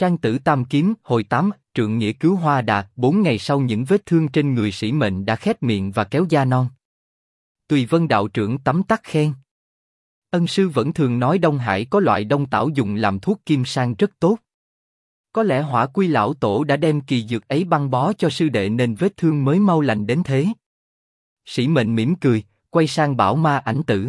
Trang tử tam kiếm, hồi 8, trượng nghĩa cứu hoa đà. 4 ngày sau những vết thương trên người Sĩ Mệnh đã khép miệng và kéo da non. Tùy Vân đạo trưởng tấm tắc khen. Ân sư vẫn thường nói Đông Hải có loại đông tảo dùng làm thuốc kim sang rất tốt. Có lẽ Hỏa Quy lão tổ đã đem kỳ dược ấy băng bó cho sư đệ nên vết thương mới mau lành đến thế. Sĩ Mệnh mỉm cười, quay sang bảo Ma Ảnh Tử.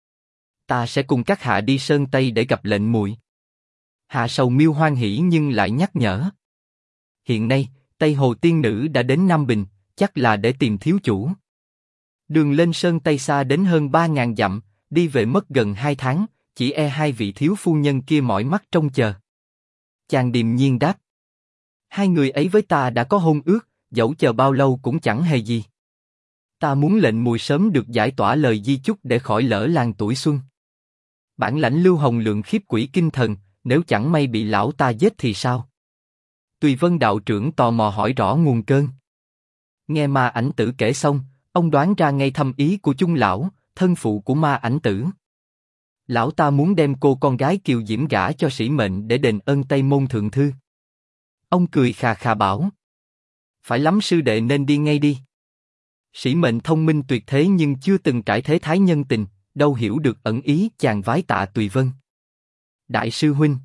Ta sẽ cùng các hạ đi Sơn Tây để gặp lệnh muội. Hạ Sầu Miêu hoan hỉ nhưng lại nhắc nhở. Hiện nay, Tây Hồ tiên nữ đã đến Nam Bình, chắc là để tìm thiếu chủ. Đường lên Sơn Tây xa đến hơn 3.000 dặm, đi về mất gần 2 tháng, chỉ e hai vị thiếu phu nhân kia mỏi mắt trông chờ. Chàng điềm nhiên đáp. Hai người ấy với ta đã có hôn ước, dẫu chờ bao lâu cũng chẳng hề gì. Ta muốn lệnh muội sớm được giải tỏa lời di chúc để khỏi lỡ làng tuổi xuân. Bản lãnh Lưu Hồng Lượng khiếp quỷ kinh thần, nếu chẳng may bị lão ta giết thì sao? Tùy Vân đạo trưởng tò mò hỏi rõ nguồn cơn. Nghe Ma Ảnh Tử kể xong, ông đoán ra ngay thâm ý của chung lão, thân phụ của Ma Ảnh Tử. Lão ta muốn đem cô con gái kiều diễm gả cho Sĩ Mệnh để đền ơn Tây Môn thượng thư. Ông cười khà khà bảo. Phải lắm sư đệ nên đi ngay đi. Sĩ Mệnh thông minh tuyệt thế nhưng chưa từng trải thế thái nhân tình, đâu hiểu được ẩn ý. Chàng vái tạ Tùy Vân. Đại sư huynh,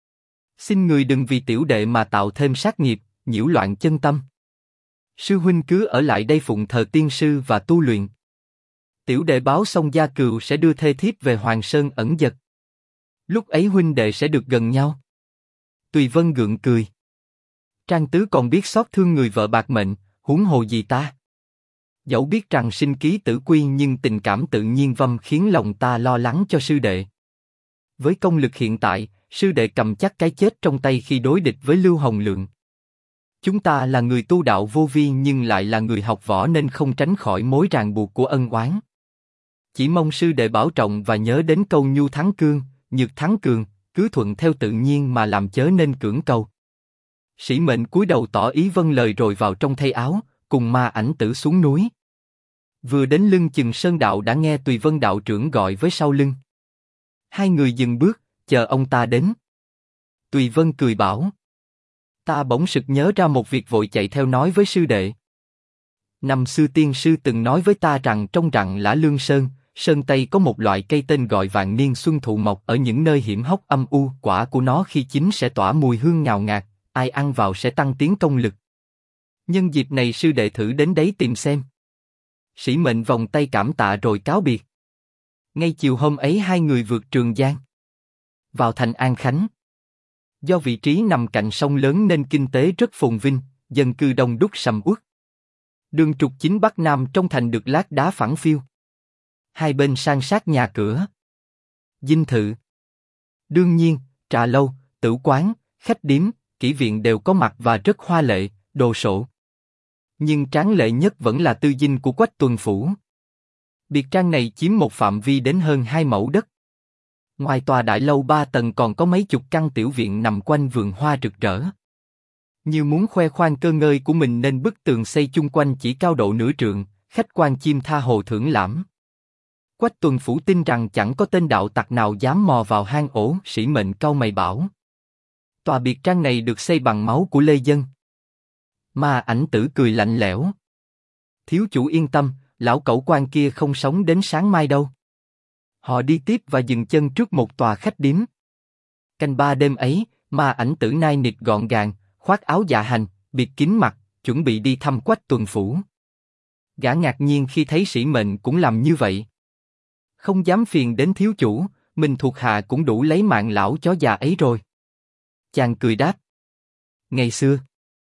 xin người đừng vì tiểu đệ mà tạo thêm sát nghiệp, nhiễu loạn chân tâm. Sư huynh cứ ở lại đây phụng thờ tiên sư và tu luyện. Tiểu đệ báo xong gia cừu sẽ đưa thê thiếp về Hoàng Sơn ẩn dật. Lúc ấy huynh đệ sẽ được gần nhau. Tùy Vân gượng cười. Trang tứ còn biết xót thương người vợ bạc mệnh, huống hồ gì ta. Dẫu biết rằng sinh ký tử quy nhưng tình cảm tự nhiên vâm khiến lòng ta lo lắng cho sư đệ. Với công lực hiện tại, sư đệ cầm chắc cái chết trong tay khi đối địch với Lưu Hồng Lượng. Chúng ta là người tu đạo vô vi nhưng lại là người học võ nên không tránh khỏi mối ràng buộc của ân oán. Chỉ mong sư đệ bảo trọng và nhớ đến câu nhu thắng cương, nhược thắng cường, cứ thuận theo tự nhiên mà làm chớ nên cưỡng cầu. Sĩ Mệnh cúi đầu tỏ ý vâng lời rồi vào trong thay áo, cùng Ma Ảnh Tử xuống núi. Vừa đến lưng chừng sơn đạo đã nghe Tùy Vân đạo trưởng gọi với sau lưng. Hai người dừng bước, chờ ông ta đến. Tùy Vân cười bảo. Ta bỗng sực nhớ ra một việc vội chạy theo nói với sư đệ. Năm xưa tiên sư từng nói với ta rằng trong rặng Lã Lương Sơn, Sơn Tây có một loại cây tên gọi vạn niên xuân thụ mọc ở những nơi hiểm hóc âm u. Quả của nó khi chín sẽ tỏa mùi hương ngào ngạt, ai ăn vào sẽ tăng tiến công lực. Nhân dịp này sư đệ thử đến đấy tìm xem. Sĩ Mệnh vòng tay cảm tạ rồi cáo biệt. Ngay chiều hôm ấy hai người vượt Trường Giang vào thành An Khánh. Do vị trí nằm cạnh sông lớn nên kinh tế rất phồn vinh, dân cư đông đúc sầm uất. Đường trục chính bắc nam trong thành được lát đá phẳng phiu. Hai bên san sát nhà cửa, dinh thự, đương nhiên trà lâu, tửu quán, khách điếm, kỹ viện đều có mặt và rất hoa lệ, đồ sộ. Nhưng tráng lệ nhất vẫn là tư dinh của Quách Tuần Phủ. Biệt trang này chiếm một phạm vi đến hơn 2 mẫu đất. Ngoài tòa đại lâu 3 tầng còn có mấy chục căn tiểu viện nằm quanh vườn hoa rực rỡ. Như muốn khoe khoang cơ ngơi của mình nên bức tường xây chung quanh chỉ cao độ nửa trượng, khách quan chim tha hồ thưởng lãm. Quách Tuần Phủ tin rằng chẳng có tên đạo tặc nào dám mò vào hang ổ. Sĩ Mệnh cau mày bảo. Tòa biệt trang này được xây bằng máu của lê dân. Ma Ảnh Tử cười lạnh lẽo. Thiếu chủ yên tâm, lão cẩu quan kia không sống đến sáng mai đâu. Họ đi tiếp và dừng chân trước một tòa khách điếm. Canh ba đêm ấy, Ma Ảnh Tử nai nịt gọn gàng, khoác áo dạ hành, bịt kín mặt, chuẩn bị đi thăm Quách Tuần Phủ. Gã ngạc nhiên khi thấy Sĩ Mệnh cũng làm như vậy. Không dám phiền đến thiếu chủ, mình thuộc hạ cũng đủ lấy mạng lão chó già ấy rồi. Chàng cười đáp. Ngày xưa,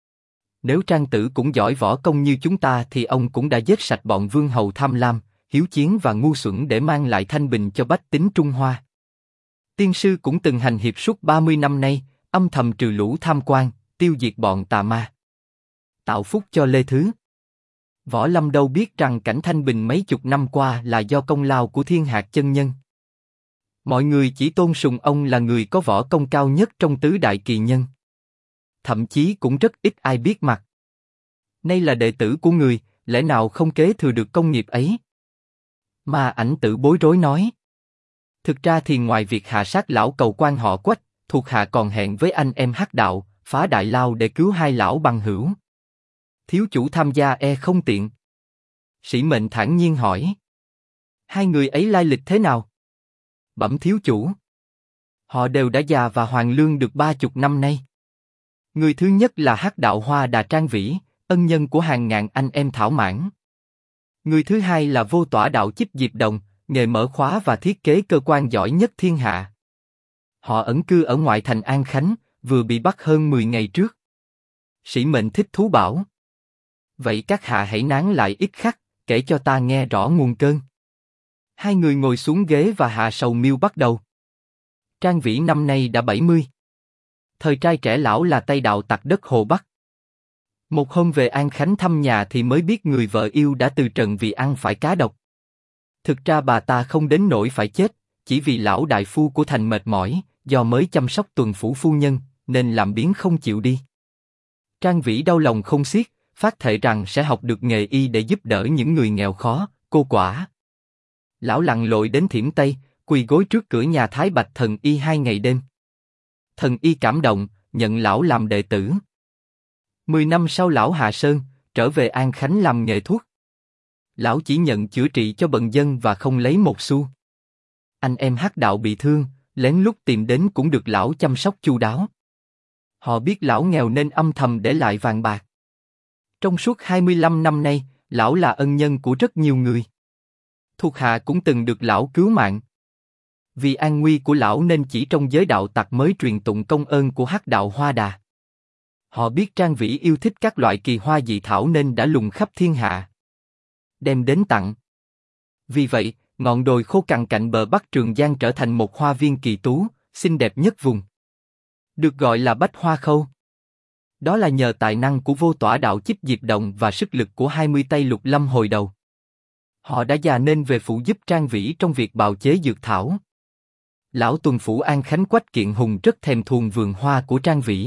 nếu Trang tử cũng giỏi võ công như chúng ta thì ông cũng đã giết sạch bọn vương hầu tham lam, hiếu chiến và ngu xuẩn để mang lại thanh bình cho bách tính Trung Hoa. Tiên sư cũng từng hành hiệp suốt 30 năm nay, âm thầm trừ lũ tham quan, tiêu diệt bọn tà ma, tạo phúc cho Lê Thứ. Võ Lâm đâu biết rằng cảnh thanh bình mấy chục năm qua là do công lao của Thiên Hạc chân nhân. Mọi người chỉ tôn sùng ông là người có võ công cao nhất trong tứ đại kỳ nhân. Thậm chí cũng rất ít ai biết mặt. Nay là đệ tử của người, lẽ nào không kế thừa được công nghiệp ấy? Ma Ảnh Tử bối rối nói. Thực ra thì ngoài việc hạ sát lão cầu quan họ Quách, thuộc hạ còn hẹn với anh em Hắc đạo, phá đại lao để cứu hai lão bằng hữu. Thiếu chủ tham gia không tiện. Sĩ mệnh thản nhiên hỏi. Hai người ấy lai lịch thế nào? Bẩm thiếu chủ. Họ đều đã già và hoàn lương được 30 năm nay. Người thứ nhất là Hắc đạo Hoa Đà Trang Vĩ, ân nhân của hàng ngàn anh em thảo mãn. Người thứ hai là Vô Tỏa đạo Chích Diệp Đồng, nghề mở khóa và thiết kế cơ quan giỏi nhất thiên hạ. Họ ẩn cư ở ngoại thành An Khánh, vừa bị bắt hơn 10 ngày trước. Sĩ mệnh thích thú bảo. Vậy các hạ hãy nán lại ít khắc, kể cho ta nghe rõ nguồn cơn. Hai người ngồi xuống ghế và hạ sầu miêu bắt đầu. Trang Vĩ năm nay đã 70. Thời trai trẻ lão là Tây đạo tặc đất Hồ Bắc. Một hôm về An Khánh thăm nhà thì mới biết người vợ yêu đã từ trần vì ăn phải cá độc. Thực ra bà ta không đến nỗi phải chết, chỉ vì lão đại phu của thành mệt mỏi, do mới chăm sóc tuần phủ phu nhân, nên làm biếng không chịu đi. Trang Vĩ đau lòng không xiết, phát thệ rằng sẽ học được nghề y để giúp đỡ những người nghèo khó, cô quả. Lão lặn lội đến Thiểm Tây, quỳ gối trước cửa nhà Thái Bạch thần y 2 ngày đêm. Thần y cảm động, nhận lão làm đệ tử. 10 năm sau lão hạ sơn, trở về An Khánh làm nghề thuốc. Lão chỉ nhận chữa trị cho bần dân và không lấy một xu. Anh em Hắc đạo bị thương, lén lút tìm đến cũng được lão chăm sóc chu đáo. Họ biết lão nghèo nên âm thầm để lại vàng bạc. Trong suốt 25 năm nay, lão là ân nhân của rất nhiều người. Thuộc hạ cũng từng được lão cứu mạng. Vì an nguy của lão nên chỉ trong giới đạo tặc mới truyền tụng công ơn của Hắc đạo Hoa Đà. Họ biết Trang Vĩ yêu thích các loại kỳ hoa dị thảo nên đã lùng khắp thiên hạ, đem đến tặng. Vì vậy, ngọn đồi khô cằn cạnh bờ Bắc Trường Giang trở thành một hoa viên kỳ tú, xinh đẹp nhất vùng. Được gọi là Bách Hoa Khâu. Đó là nhờ tài năng của Vô Tỏa đạo Chích Diệp Đồng và sức lực của 20 tay Lục Lâm hồi đầu. Họ đã già nên về phụ giúp Trang Vĩ trong việc bào chế dược thảo. Lão tuần phủ An Khánh Quách Kiện Hùng rất thèm thuồng vườn hoa của Trang Vĩ.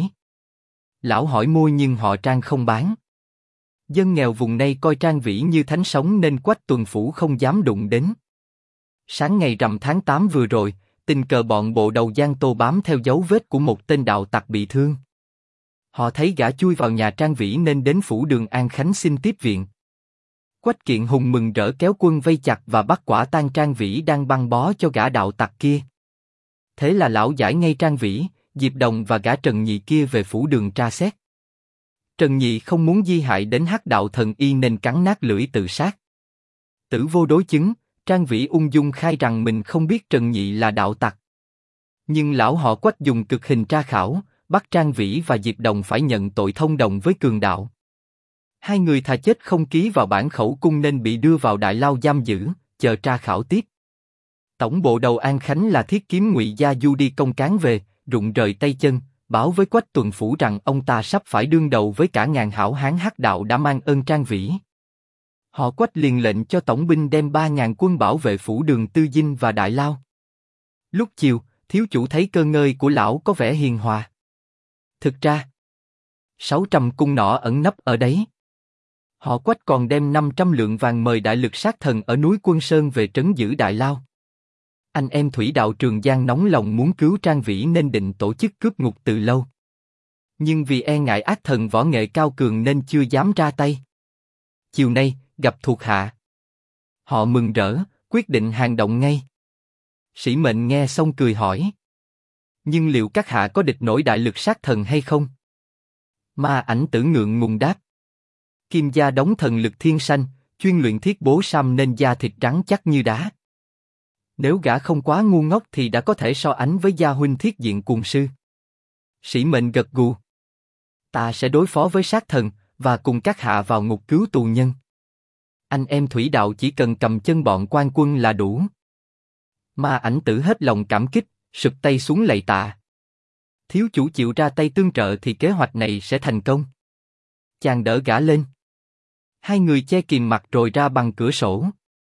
Lão hỏi mua nhưng họ Trang không bán. Dân nghèo vùng này coi Trang Vĩ như thánh sống nên Quách tuần phủ không dám đụng đến. Sáng ngày rằm tháng 8 vừa rồi, tình cờ bọn bộ đầu Giang Tô bám theo dấu vết của một tên đạo tặc bị thương. Họ thấy gã chui vào nhà Trang Vĩ nên đến phủ đường An Khánh xin tiếp viện. Quách Kiện Hùng mừng rỡ kéo quân vây chặt và bắt quả tang Trang Vĩ đang băng bó cho gã đạo tặc kia. Thế là lão giải ngay Trang Vĩ, Diệp Đồng và gã Trần Nhị kia về phủ đường tra xét. Trần Nhị không muốn di hại đến Hắc đạo thần y nên cắn nát lưỡi tự sát. Tử vô đối chứng, Trang Vĩ ung dung khai rằng mình không biết Trần Nhị là đạo tặc. Nhưng lão họ Quách dùng cực hình tra khảo, bắt Trang Vĩ và Diệp Đồng phải nhận tội thông đồng với cường đạo. Hai người thà chết không ký vào bản khẩu cung nên bị đưa vào đại lao giam giữ, chờ tra khảo tiếp. Tổng bộ đầu An Khánh là Thiết Kiếm Ngụy Gia Du đi công cán về, rụng rời tay chân, báo với Quách tuần phủ rằng ông ta sắp phải đương đầu với cả ngàn hảo hán Hắc đạo đã mang ơn Trang Vĩ. Họ Quách liền lệnh cho tổng binh đem 3.000 quân bảo vệ phủ đường Tư Dinh và Đại Lao. Lúc chiều, thiếu chủ thấy cơ ngơi của lão có vẻ hiền hòa. Thực ra, 600 cung nỏ ẩn nấp ở đấy. Họ Quách còn đem 500 lượng vàng mời đại lực sát thần ở núi Quân Sơn về trấn giữ Đại Lao. Anh em thủy đạo Trường Giang nóng lòng muốn cứu Trang Vĩ nên định tổ chức cướp ngục từ lâu. Nhưng vì e ngại ác thần võ nghệ cao cường nên chưa dám ra tay. Chiều nay, gặp thuộc hạ. Họ mừng rỡ, quyết định hành động ngay. Sĩ mệnh nghe xong cười hỏi. Nhưng liệu các hạ có địch nổi đại lực sát thần hay không? Ma Ảnh Tử ngượng ngùng đáp. Kim gia đóng thần lực thiên sanh, chuyên luyện thiết bố sam nên da thịt trắng chắc như đá. Nếu gã không quá ngu ngốc thì đã có thể so ánh với gia huynh Thiết Diện Cuồng Sư. Sĩ mệnh gật gù. Ta sẽ đối phó với sát thần và cùng các hạ vào ngục cứu tù nhân. Anh em thủy đạo chỉ cần cầm chân bọn quan quân là đủ. Ma Ảnh Tử hết lòng cảm kích, sụp tay xuống lạy tạ. Thiếu chủ chịu ra tay tương trợ thì kế hoạch này sẽ thành công. Chàng đỡ gã lên. Hai người che kìm mặt rồi ra bằng cửa sổ.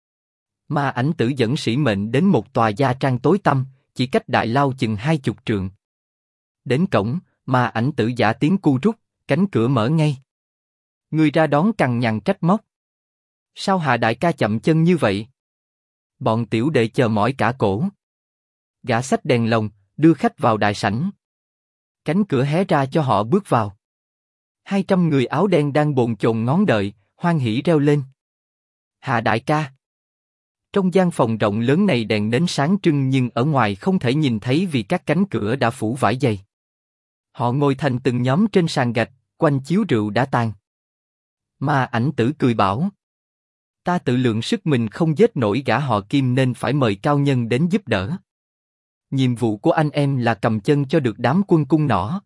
Ma Ảnh Tử dẫn sĩ mệnh đến một tòa gia trang tối tăm, chỉ cách Đại Lao chừng 20 trượng. Đến cổng, Ma Ảnh Tử giả tiếng cu rút, cánh cửa mở ngay. Người ra đón cằn nhằn trách móc. Sao Hạ đại ca chậm chân như vậy? Bọn tiểu đệ chờ mỏi cả cổ. Gã xách đèn lồng, đưa khách vào đại sảnh. Cánh cửa hé ra cho họ bước vào. 200 người áo đen đang bồn chồn ngóng đợi, hoan hỉ reo lên. Hạ đại ca. Trong gian phòng rộng lớn này đèn nến sáng trưng nhưng ở ngoài không thể nhìn thấy vì các cánh cửa đã phủ vải dày. Họ ngồi thành từng nhóm trên sàn gạch, quanh chiếu rượu đã tàn. Ma Ảnh Tử cười bảo. Ta tự lượng sức mình không giết nổi gã họ Kim nên phải mời cao nhân đến giúp đỡ. Nhiệm vụ của anh em là cầm chân cho được đám quân cung nỏ.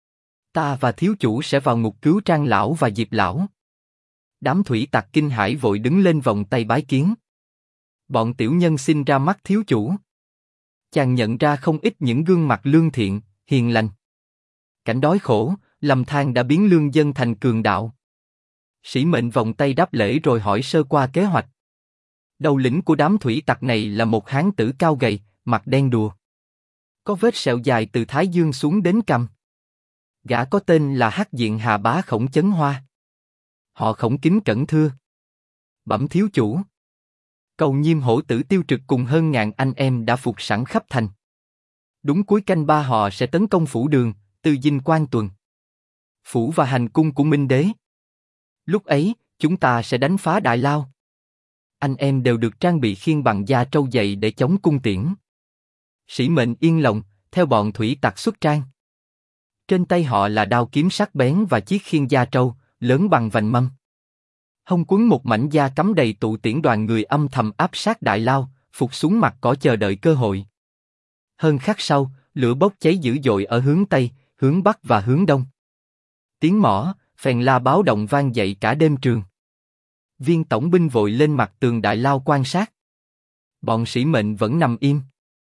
Ta và thiếu chủ sẽ vào ngục cứu Trang lão và Diệp lão. Đám thủy tặc kinh hãi vội đứng lên vòng tay bái kiến. Bọn tiểu nhân xin ra mắt thiếu chủ. Chàng nhận ra không ít những gương mặt lương thiện, hiền lành. Cảnh đói khổ, lầm than đã biến lương dân thành cường đạo. Sĩ Mệnh vòng tay đáp lễ rồi hỏi sơ qua kế hoạch. Đầu lĩnh của đám thủy tặc này là một hán tử cao gầy, mặt đen đùa. Có vết sẹo dài từ thái dương xuống đến cằm. Gã có tên là Hắc Diện Hà Bá Khổng Chấn Hoa. Họ Khổng kính cẩn thưa. Bẩm thiếu chủ. Cầu Nhiêm hổ tử Tiêu Trực cùng hơn ngàn anh em đã phục sẵn khắp thành. Đúng cuối canh ba họ sẽ tấn công phủ đường, từ dinh quan tuần. Phủ và hành cung của Minh Đế. Lúc ấy, chúng ta sẽ đánh phá Đại Lao. Anh em đều được trang bị khiên bằng da trâu dày để chống cung tiễn. Sĩ Mệnh yên lòng, theo bọn thủy tặc xuất trang. Trên tay họ là đao kiếm sắc bén và chiếc khiên da trâu, lớn bằng vành mâm. Hông quấn một mảnh da cắm đầy tụ tiễn đoàn người âm thầm áp sát Đại Lao, phục xuống mặt cỏ chờ đợi cơ hội. Hơn khắc sau, lửa bốc cháy dữ dội ở hướng Tây, hướng Bắc và hướng Đông. Tiếng mõ, phèn la báo động vang dậy cả đêm trường. Viên tổng binh vội lên mặt tường Đại Lao quan sát. Bọn Sĩ Mệnh vẫn nằm im.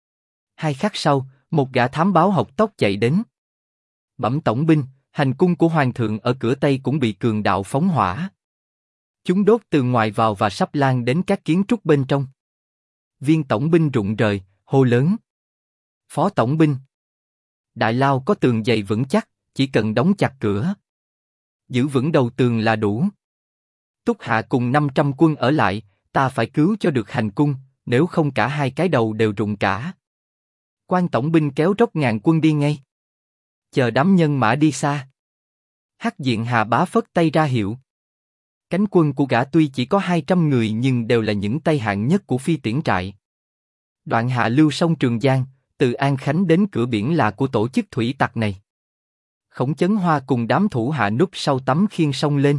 2 khắc sau, một gã thám báo hộc tốc chạy đến. Bẩm tổng binh, hành cung của hoàng thượng ở cửa Tây cũng bị cường đạo phóng hỏa. Chúng đốt từ ngoài vào và sắp lan đến các kiến trúc bên trong. Viên tổng binh rụng rời, hô lớn. Phó tổng binh. Đại Lao có tường dày vững chắc, chỉ cần đóng chặt cửa. Giữ vững đầu tường là đủ. Túc Hạ cùng 500 quân ở lại, ta phải cứu cho được hành cung, nếu không cả hai cái đầu đều rụng cả. Quan tổng binh kéo rốc ngàn quân đi ngay. Chờ đám nhân mã đi xa. Hắc Diện Hà Bá phất tay ra hiệu. Cánh quân của gã tuy chỉ có 200 người nhưng đều là những tay hạng nhất của phi tiễn trại. Đoạn hạ lưu sông Trường Giang, từ An Khánh đến cửa biển là của tổ chức thủy tặc này. Khổng Chấn Hoa cùng đám thủ hạ núp sau tấm khiên sông lên.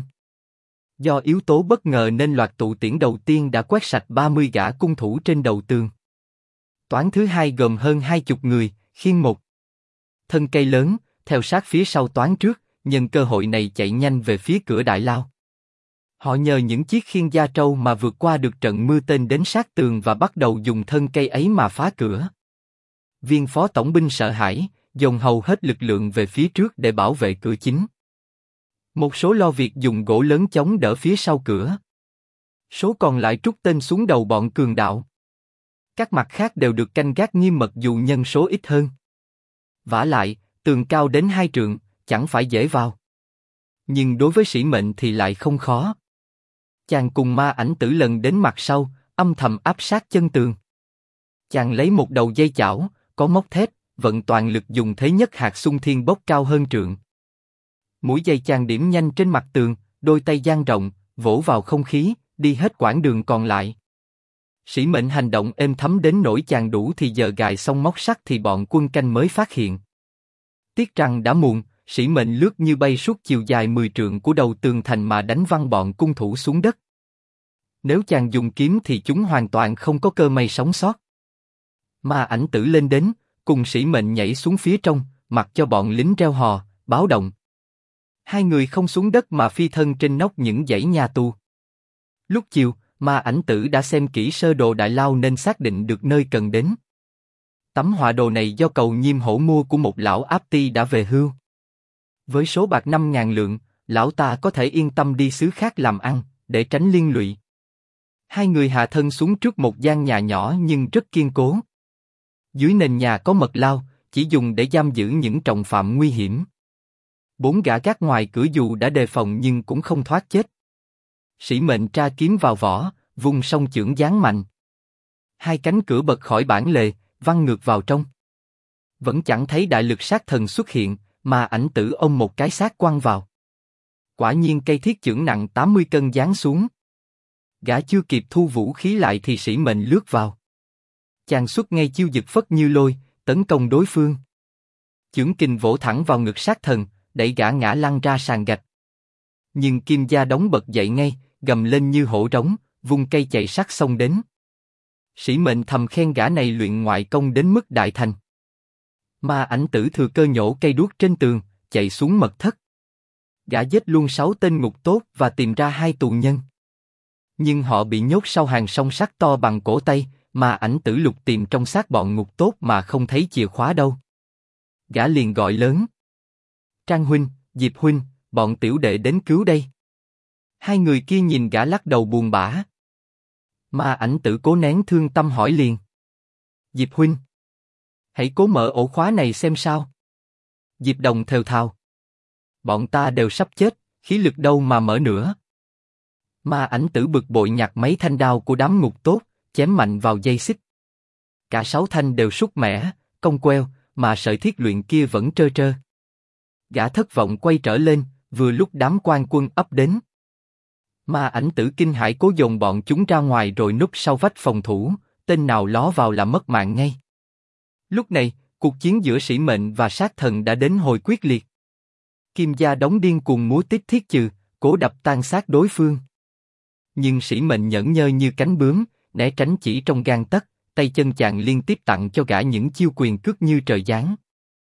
Do yếu tố bất ngờ nên loạt tụ tiễn đầu tiên đã quét sạch 30 gã cung thủ trên đầu tường. Toán thứ hai gồm hơn 20 người, khiên một thân cây lớn, theo sát phía sau toán trước, nhân cơ hội này chạy nhanh về phía cửa Đại Lao. Họ nhờ những chiếc khiên da trâu mà vượt qua được trận mưa tên đến sát tường và bắt đầu dùng thân cây ấy mà phá cửa. Viên phó tổng binh sợ hãi, dồn hầu hết lực lượng về phía trước để bảo vệ cửa chính. Một số lo việc dùng gỗ lớn chống đỡ phía sau cửa. Số còn lại trút tên xuống đầu bọn cường đạo. Các mặt khác đều được canh gác nghiêm mật dù nhân số ít hơn. Vả lại, tường cao đến 2 trượng, chẳng phải dễ vào. Nhưng đối với Sĩ Mệnh thì lại không khó. Chàng cùng Ma Ảnh Tử lần đến mặt sau, âm thầm áp sát chân tường. Chàng lấy một đầu dây chảo, có móc thép, vận toàn lực dùng thế nhất hạt xung thiên bốc cao hơn trượng. Mũi dây chàng điểm nhanh trên mặt tường, đôi tay dang rộng, vỗ vào không khí, đi hết quãng đường còn lại. Sĩ Mệnh hành động êm thấm đến nỗi chàng đủ thì giờ gài xong móc sắt thì bọn quân canh mới phát hiện. Tiếc rằng đã muộn, Sĩ Mệnh lướt như bay suốt chiều dài 10 trượng của đầu tường thành mà đánh văng bọn cung thủ xuống đất. Nếu chàng dùng kiếm thì chúng hoàn toàn không có cơ may sống sót. Ma Ảnh Tử lên đến, cùng Sĩ Mệnh nhảy xuống phía trong, mặc cho bọn lính reo hò, báo động. Hai người không xuống đất mà phi thân trên nóc những dãy nhà tù. Lúc chiều, Ma Ảnh Tử đã xem kỹ sơ đồ Đại Lao nên xác định được nơi cần đến. Tấm họa đồ này do Cầu Nhiêm hổ mua của một lão áp ty đã về hưu. Với số bạc 5.000 lượng, lão ta có thể yên tâm đi xứ khác làm ăn, để tránh liên lụy. Hai người hạ thân xuống trước một gian nhà nhỏ nhưng rất kiên cố. Dưới nền nhà có mật lao, chỉ dùng để giam giữ những trọng phạm nguy hiểm. 4 gã gác ngoài cửa dù đã đề phòng nhưng cũng không thoát chết. Sĩ Mệnh tra kiếm vào vỏ, vung song chưởng giáng mạnh. Hai cánh cửa bật khỏi bản lề, văng ngược vào trong. Vẫn chẳng thấy đại lực sát thần xuất hiện, mà ảnh tử ôm một cái xác quăng vào. Quả nhiên cây thiết chưởng nặng 80 cân giáng xuống. Gã chưa kịp thu vũ khí lại thì Sĩ Mệnh lướt vào. Chàng xuất ngay chiêu giật phất như lôi, tấn công đối phương. Chưởng kình vỗ thẳng vào ngực sát thần, đẩy gã ngã lăn ra sàn gạch. Nhưng Kim Gia Đống bật dậy ngay, gầm lên như hổ trống, vung cây chạy sát xông đến. Sĩ Mệnh thầm khen gã này luyện ngoại công đến mức đại thành. Ma Ảnh Tử thừa cơ nhổ cây đuốc trên tường, chạy xuống mật thất. Gã giết luôn 6 tên ngục tốt và tìm ra 2 tù nhân. Nhưng họ bị nhốt sau hàng song sắt to bằng cổ tay, mà Ảnh Tử lục tìm trong xác bọn ngục tốt mà không thấy chìa khóa đâu. Gã liền gọi lớn: Trang huynh, Diệp huynh, bọn tiểu đệ đến cứu đây. 2 người kia nhìn gã lắc đầu buồn bã. Ma Ảnh Tử cố nén thương tâm hỏi liền: Diệp huynh, hãy cố mở ổ khóa này xem sao. Diệp Đồng thều thào: Bọn ta đều sắp chết, khí lực đâu mà mở nữa. Ma Ảnh Tử bực bội nhặt mấy thanh đao của đám ngục tốt, chém mạnh vào dây xích. Cả 6 thanh đều sút mẻ, cong queo, mà sợi thiết luyện kia vẫn trơ trơ. Gã thất vọng quay trở lên, vừa lúc đám quan quân ấp đến. Ma Ảnh Tử kinh hãi cố dồn bọn chúng ra ngoài rồi núp sau vách phòng thủ, tên nào ló vào là mất mạng ngay. Lúc này, cuộc chiến giữa Sĩ Mệnh và sát thần đã đến hồi quyết liệt. Kim Gia Đống điên cuồng múa tít thiết chừ, cố đập tan xác đối phương. Nhưng Sĩ Mệnh nhẫn nhơ như cánh bướm, né tránh chỉ trong gang tấc, tay chân chàng liên tiếp tặng cho gã những chiêu quyền cước như trời giáng.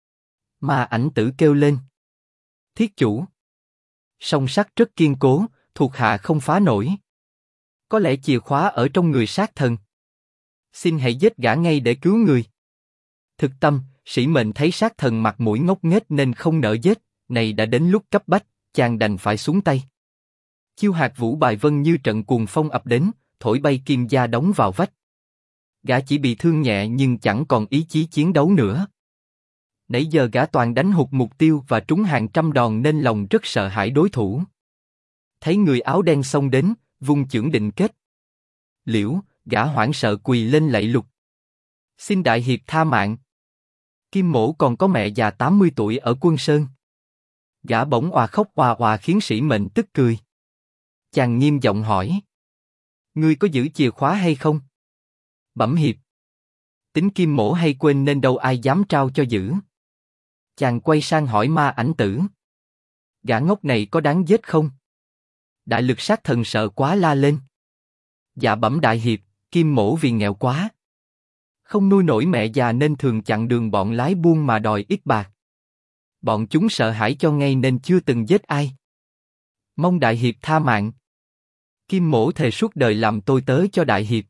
Ma Ảnh Tử kêu lên: Thiết chủ, song sắt rất kiên cố, thuộc hạ không phá nổi. Có lẽ chìa khóa ở trong người sát thần. Xin hãy giết gã ngay để cứu người. Thực tâm, Sĩ Mệnh thấy sát thần mặt mũi ngốc nghếch nên không nỡ giết, này đã đến lúc cấp bách, chàng đành phải xuống tay. Chiêu hạt vũ bài vân như trận cuồng phong ập đến, thổi bay Kim Gia Đống vào vách. Gã chỉ bị thương nhẹ nhưng chẳng còn ý chí chiến đấu nữa. Nãy giờ gã toàn đánh hụt mục tiêu và trúng hàng trăm đòn nên lòng rất sợ hãi đối thủ. Thấy người áo đen xông đến, vung chưởng định kết. Liễu, gã hoảng sợ quỳ lên lạy lục: Xin đại hiệp tha mạng. Kim Mỗ còn có mẹ già 80 tuổi ở Quân Sơn. Gã bỗng òa khóc òa òa khiến Sĩ Mệnh tức cười. Chàng nghiêm giọng hỏi: Ngươi có giữ chìa khóa hay không? Bẩm hiệp. Tính Kim Mỗ hay quên nên đâu ai dám trao cho giữ. Chàng quay sang hỏi Ma Ảnh Tử: Gã ngốc này có đáng giết không? Đại lực sát thần sợ quá la lên: Dạ bẩm đại hiệp, Kim Mỗ vì nghèo quá, không nuôi nổi mẹ già nên thường chặn đường bọn lái buôn mà đòi ít bạc. Bọn chúng sợ hãi cho ngay nên chưa từng giết ai. Mong đại hiệp tha mạng. Kim Mỗ thề suốt đời làm tôi tớ cho đại hiệp.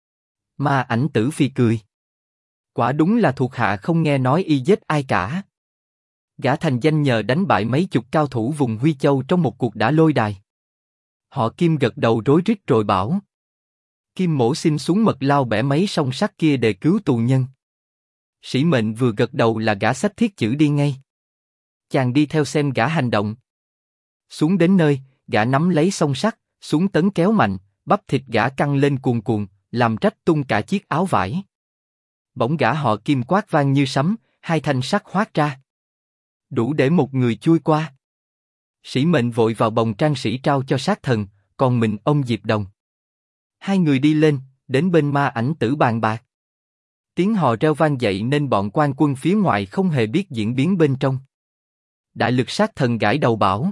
Ma Ảnh Tử phì cười: Quả đúng là thuộc hạ không nghe nói y giết ai cả. Gã thành danh nhờ đánh bại mấy chục cao thủ vùng Huy Châu trong một cuộc đả lôi đài. Họ Kim gật đầu rối rít rồi bảo: Kim Mỗ xin xuống mật lao bẻ mấy song sắt kia để cứu tù nhân. Sĩ Mệnh vừa gật đầu là gã xách thiết chữ đi ngay. Chàng đi theo xem gã hành động. Xuống đến nơi, gã nắm lấy song sắt, xuống tấn kéo mạnh, bắp thịt gã căng lên cuồn cuộn, làm rách tung cả chiếc áo vải. Bỗng gã họ Kim quát vang như sấm, 2 thanh sắt hoát ra, đủ để một người chui qua. Sĩ Mệnh vội vào bồng trang sĩ trao cho sát thần, còn mình ông Diệp Đồng. 2 người đi lên, đến bên Ma Ảnh Tử bàn bạc. Tiếng hò reo vang dậy nên bọn quan quân phía ngoài không hề biết diễn biến bên trong. Đại lực sát thần gãi đầu bảo: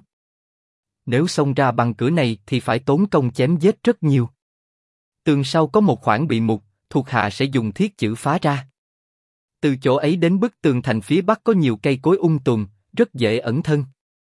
Nếu xông ra bằng cửa này thì phải tốn công chém giết rất nhiều. Tường sau có một khoảng bị mục, thuộc hạ sẽ dùng thiết chữ phá ra. Từ chỗ ấy đến bức tường thành phía bắc có nhiều cây cối tùm, rất dễ ẩn thân.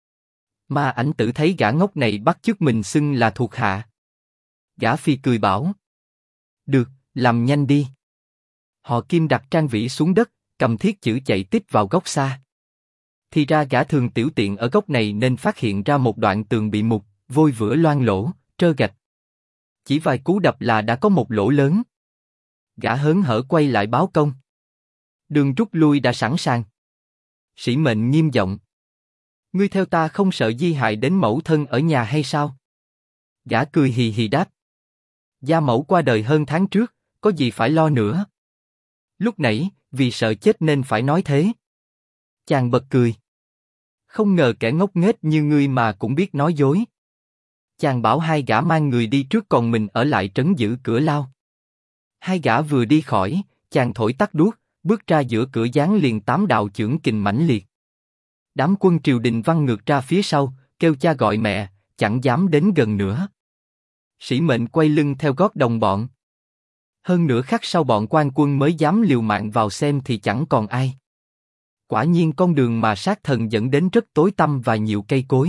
Ma Ảnh Tử thấy gã ngốc này bắt chước mình xưng là thuộc hạ. Gã phi cười bảo: Được, làm nhanh đi. Họ Kim đặt trang vĩ xuống đất, cầm thiết chữ chạy tít vào góc xa. Thì ra gã thường tiểu tiện ở góc này nên phát hiện ra một đoạn tường bị mục, vôi vữa loang lỗ, trơ gạch. Chỉ vài cú đập là đã có một lỗ lớn. Gã hớn hở quay lại báo công: Đường rút lui đã sẵn sàng. Sĩ Mệnh nghiêm giọng: Ngươi theo ta không sợ di hại đến mẫu thân ở nhà hay sao? Gã cười hì hì đáp: Gia mẫu qua đời hơn tháng trước, có gì phải lo nữa. Lúc nãy, vì sợ chết nên phải nói thế. Chàng bật cười. Không ngờ kẻ ngốc nghếch như ngươi mà cũng biết nói dối. Chàng bảo hai gã mang người đi trước còn mình ở lại trấn giữ cửa lao. Hai gã vừa đi khỏi, chàng thổi tắt đuốc, bước ra giữa cửa giáng liền 8 đạo chưởng kình mãnh liệt. Đám quân triều đình văng ngược ra phía sau, kêu cha gọi mẹ, chẳng dám đến gần nữa. Sĩ mệnh quay lưng theo gót đồng bọn. Hơn nửa khắc sau bọn quan quân mới dám liều mạng vào xem thì chẳng còn ai. Quả nhiên con đường mà sát thần dẫn đến rất tối tăm và nhiều cây cối.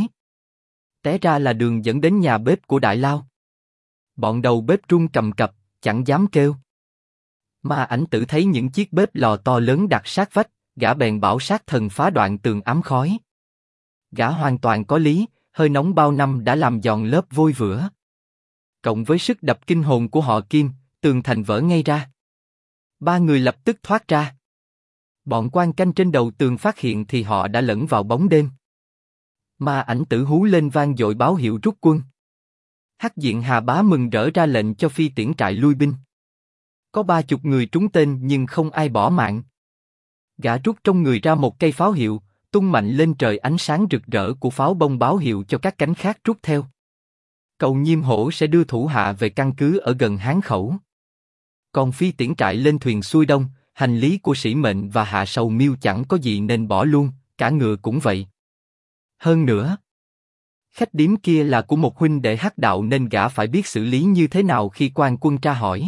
Té ra là đường dẫn đến nhà bếp của Đại Lao. Bọn đầu bếp run cầm cập, chẳng dám kêu. Ma Ảnh Tử thấy những chiếc bếp lò to lớn đặt sát vách, gã bèn bảo sát thần phá đoạn tường ám khói. Gã hoàn toàn có lý, hơi nóng bao năm đã làm giòn lớp vôi vữa. Cộng với sức đập kinh hồn của họ Kim, tường thành vỡ ngay ra. Ba người lập tức thoát ra. Bọn quan canh trên đầu tường phát hiện thì họ đã lẫn vào bóng đêm. Ma Ảnh Tử hú lên vang dội báo hiệu rút quân. Hắc Diện Hà Bá mừng rỡ ra lệnh cho phi tiễn trại lui binh. Có 30 người trúng tên nhưng không ai bỏ mạng. Gã rút trong người ra một cây pháo hiệu, tung mạnh lên trời, ánh sáng rực rỡ của pháo bông báo hiệu cho các cánh khác rút theo. Cầu Nhiêm Hổ sẽ đưa thủ hạ về căn cứ ở gần Hán Khẩu. Còn phi tiễn trại lên thuyền xuôi đông, hành lý của Sĩ Mệnh và Hạ Sầu Miêu chẳng có gì nên bỏ luôn, cả ngựa cũng vậy. Hơn nữa, khách điếm kia là của một huynh đệ Hắc Đạo nên gã phải biết xử lý như thế nào khi quan quân tra hỏi.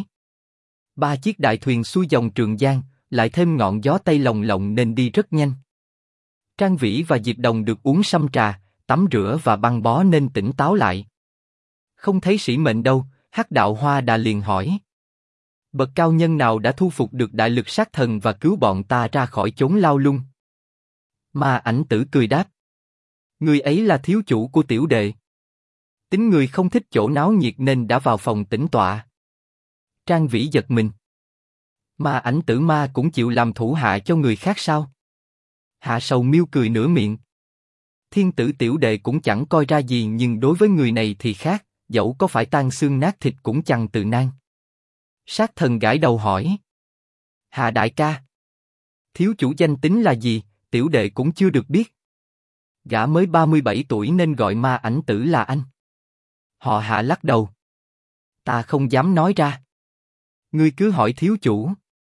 3 chiếc đại thuyền xuôi dòng Trường Giang, lại thêm ngọn gió tây lồng lộng nên đi rất nhanh. Trang Vĩ và Diệp Đồng được uống sâm trà, tắm rửa và băng bó nên tỉnh táo lại. Không thấy Sĩ Mệnh đâu, Hắc Đạo Hoa Đà liền hỏi. Bậc cao nhân nào đã thu phục được đại lực sát thần và cứu bọn ta ra khỏi chốn lao lung? Ma Ảnh Tử cười đáp. Người ấy là thiếu chủ của tiểu đệ. Tính người không thích chỗ náo nhiệt nên đã vào phòng tĩnh tọa. Trang Vĩ giật mình. Ma Ảnh Tử ma cũng chịu làm thủ hạ cho người khác sao? Hạ Sầu Miêu cười nửa miệng. Thiên tử tiểu đệ cũng chẳng coi ra gì nhưng đối với người này thì khác, dẫu có phải tan xương nát thịt cũng chẳng từ nan. Sát thần gãi đầu hỏi. Hạ đại ca, thiếu chủ danh tính là gì, tiểu đệ cũng chưa được biết. Gã mới 37 tuổi nên gọi Ma Ảnh Tử là anh. Họ Hạ lắc đầu. Ta không dám nói ra. Ngươi cứ hỏi thiếu chủ.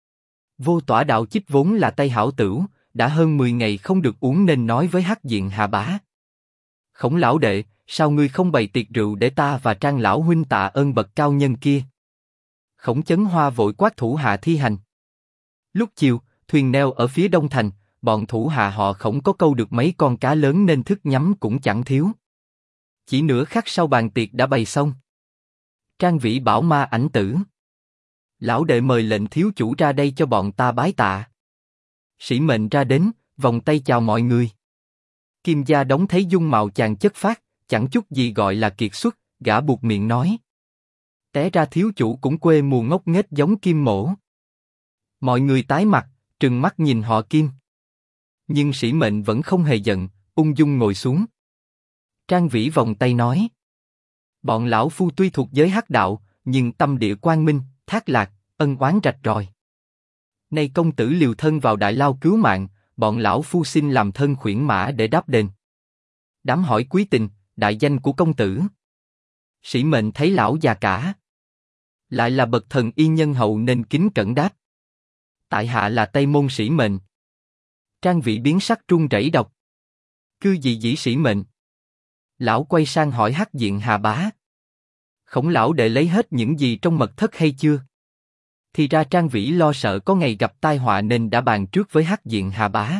Vô Tỏa Đạo Chích vốn là tay hảo tửu, đã hơn 10 ngày không được uống nên nói với Hắc Diện Hà Bá. Khổng lão đệ, sao ngươi không bày tiệc rượu để ta và Trang lão huynh tạ ơn bậc cao nhân kia? Khổng Chấn Hoa vội quát thủ hạ thi hành. Lúc chiều, thuyền neo ở phía đông thành, bọn thủ hạ họ Khổng có câu được mấy con cá lớn nên thức nhắm cũng chẳng thiếu. Chỉ nửa khắc sau bàn tiệc đã bày xong. Trang Vĩ bảo Ma Ảnh Tử. Lão đệ mời lệnh thiếu chủ ra đây cho bọn ta bái tạ. Sĩ Mệnh ra đến, vòng tay chào mọi người. Kim Gia Đống thấy dung mạo chàng chất phác, chẳng chút gì gọi là kiệt xuất, gã buộc miệng nói. Té ra thiếu chủ cũng quê mùa ngốc nghếch giống Kim Mỗ. Mọi người tái mặt, trừng mắt nhìn họ Kim. Nhưng Sĩ Mệnh vẫn không hề giận, ung dung ngồi xuống. Trang Vĩ vòng tay nói. Bọn lão phu tuy thuộc giới Hắc Đạo, nhưng tâm địa quang minh, thác lạc, ân oán rạch ròi. Nay công tử liều thân vào Đại Lao cứu mạng, bọn lão phu xin làm thân khuyển mã để đáp đền. Đám hỏi quý tình, đại danh của công tử. Sĩ Mệnh thấy lão già cả, lại là bậc thần y nhân hậu nên kính cẩn đáp. Tại hạ là Tây Môn Sĩ Mệnh. Trang Vĩ biến sắc run rẩy đọc. Cư gì dĩ Sĩ Mệnh? Lão quay sang hỏi Hắc Diện Hà Bá. Khổng lão đệ lấy hết những gì trong mật thất hay chưa? Thì ra Trang Vĩ lo sợ có ngày gặp tai họa nên đã bàn trước với Hắc Diện Hà Bá.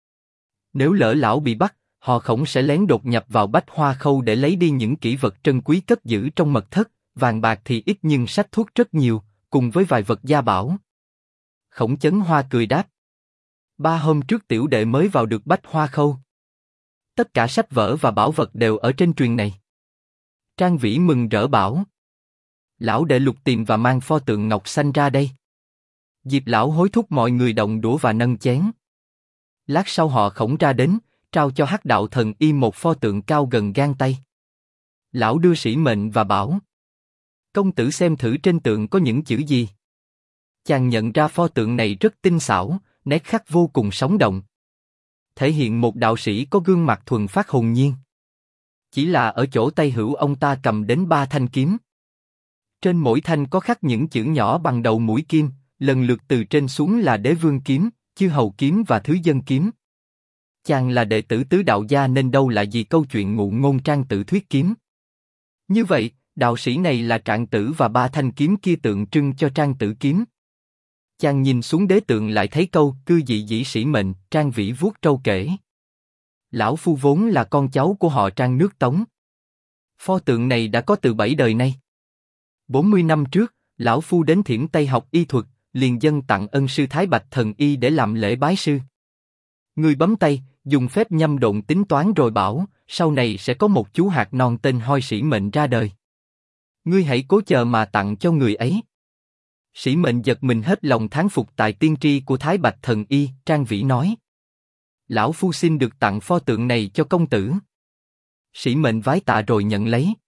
Nếu lỡ lão bị bắt, họ Khổng sẽ lén đột nhập vào Bách Hoa Khâu để lấy đi những kỷ vật trân quý cất giữ trong mật thất, vàng bạc thì ít nhưng sách thuốc rất nhiều, cùng với vài vật gia bảo. Khổng Chấn Hoa cười đáp. 3 hôm trước tiểu đệ mới vào được Bách Hoa Khâu. Tất cả sách vở và bảo vật đều ở trên truyền này. Trang Vĩ mừng rỡ bảo. Lão đệ lục tìm và mang pho tượng ngọc xanh ra đây. Diệp lão hối thúc mọi người động đũa và nâng chén. Lát sau họ Khổng ra đến, trao cho Hắc Đạo thần y một pho tượng cao gần gang tay. Lão đưa Sĩ Mệnh và bảo. Công tử xem thử trên tượng có những chữ gì. Chàng nhận ra pho tượng này rất tinh xảo, nét khắc vô cùng sống động. thể hiện một đạo sĩ có gương mặt thuần phát hồn nhiên. Chỉ là ở chỗ tay hữu ông ta cầm đến 3 thanh kiếm. Trên mỗi thanh có khắc những chữ nhỏ bằng đầu mũi kim, lần lượt từ trên xuống là Đế Vương kiếm, Chư Hầu kiếm và Thứ Dân kiếm. Chàng là đệ tử tứ đạo gia nên đâu là gì câu chuyện ngụ ngôn Trang Tử thuyết kiếm. Như vậy, đạo sĩ này là Trạng Tử và 3 thanh kiếm kia tượng trưng cho Trang Tử kiếm. Chàng nhìn xuống đế tượng lại thấy câu cư dị dĩ sĩ mệnh, Trang Vĩ vuốt trâu kể. Lão phu vốn là con cháu của họ Trang nước Tống. Pho tượng này đã có từ 7 đời nay. 40 năm trước, lão phu đến Thiểm Tây học y thuật, liền dâng tặng ân sư Thái Bạch Thần Y để làm lễ bái sư. Người bấm tay, dùng phép nhâm độn tính toán rồi bảo, sau này sẽ có một chú hạt non tên Hoi Sĩ Mệnh ra đời. Ngươi hãy cố chờ mà tặng cho người ấy. Sĩ Mệnh giật mình hết lòng thán phục tài tiên tri của Thái Bạch Thần Y, Trang Vĩ nói. Lão phu xin được tặng pho tượng này cho công tử. Sĩ Mệnh vái tạ rồi nhận lấy.